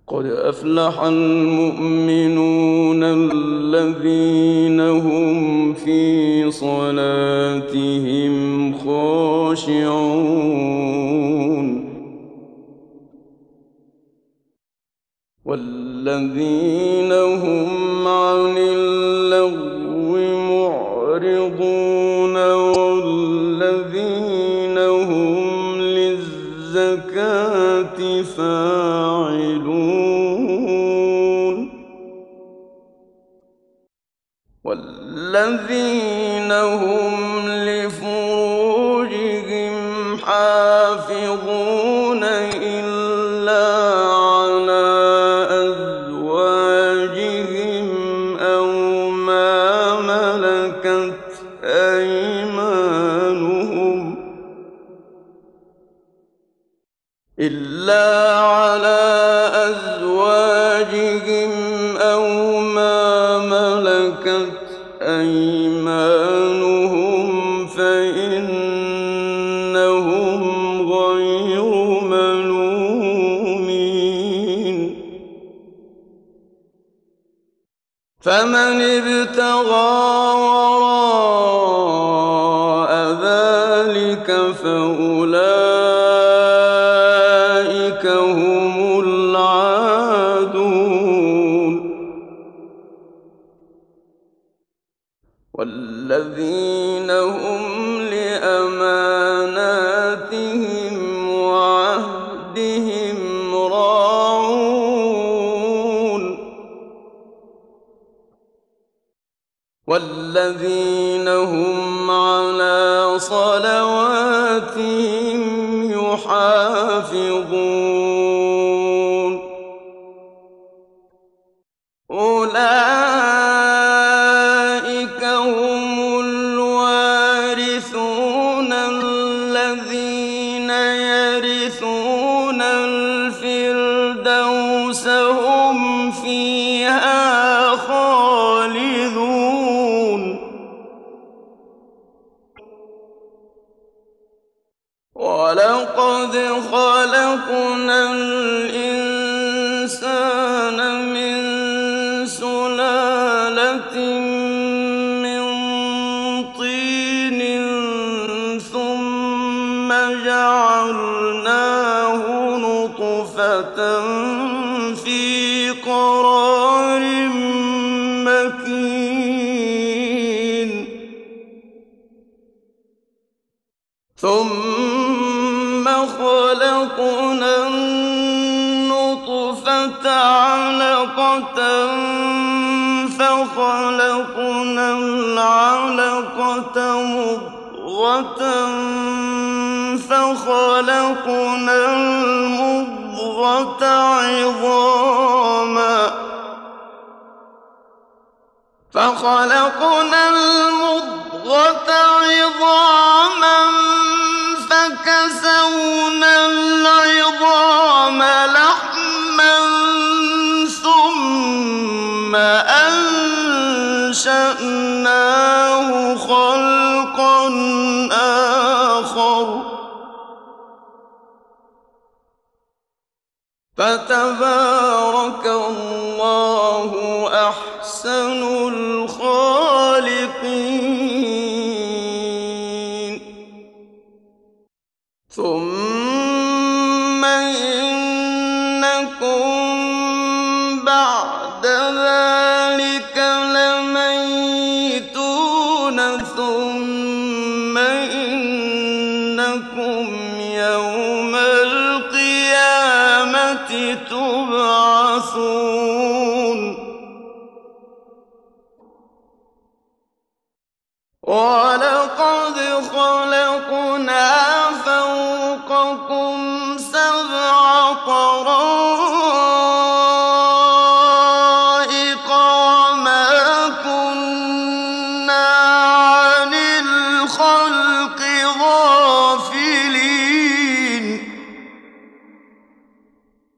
قد أفلح المؤمنون الذين هم في صلاتهم خاشعون والذين هم عن اللغو معرضون والذين هم للزكاة فاعلون والذين هم لفروجهم حافظون إلا على أزواجهم أو ما ملكت أيمانهم فإنهم غير ملومين فمن ابتغى وراء ذلك فأولئك هم العادون والذين هم لأماناتهم وعهدهم راعون والذين هم على صلواتهم يحافظون أولئك هم الوارثون الذين يرثون الفردوس هم فيها خالدون ولقد خلقنا الإنسان من سلالة من طين ثم جعلناه نطفة في قرار مكين ثم خلقنا النطفة علقة فخلقنا العلقة مضغة فخلقنا المضغة عظاما فكسونا العظام لحما ثم أنشأناه خلقا آخر فتبارك الله أحسن الخالقين ثم إنكم بعد ذلك لميتون ثم إنكم يوم القيامة تبعثون ولقد خلقنا فوقكم سبع طرائق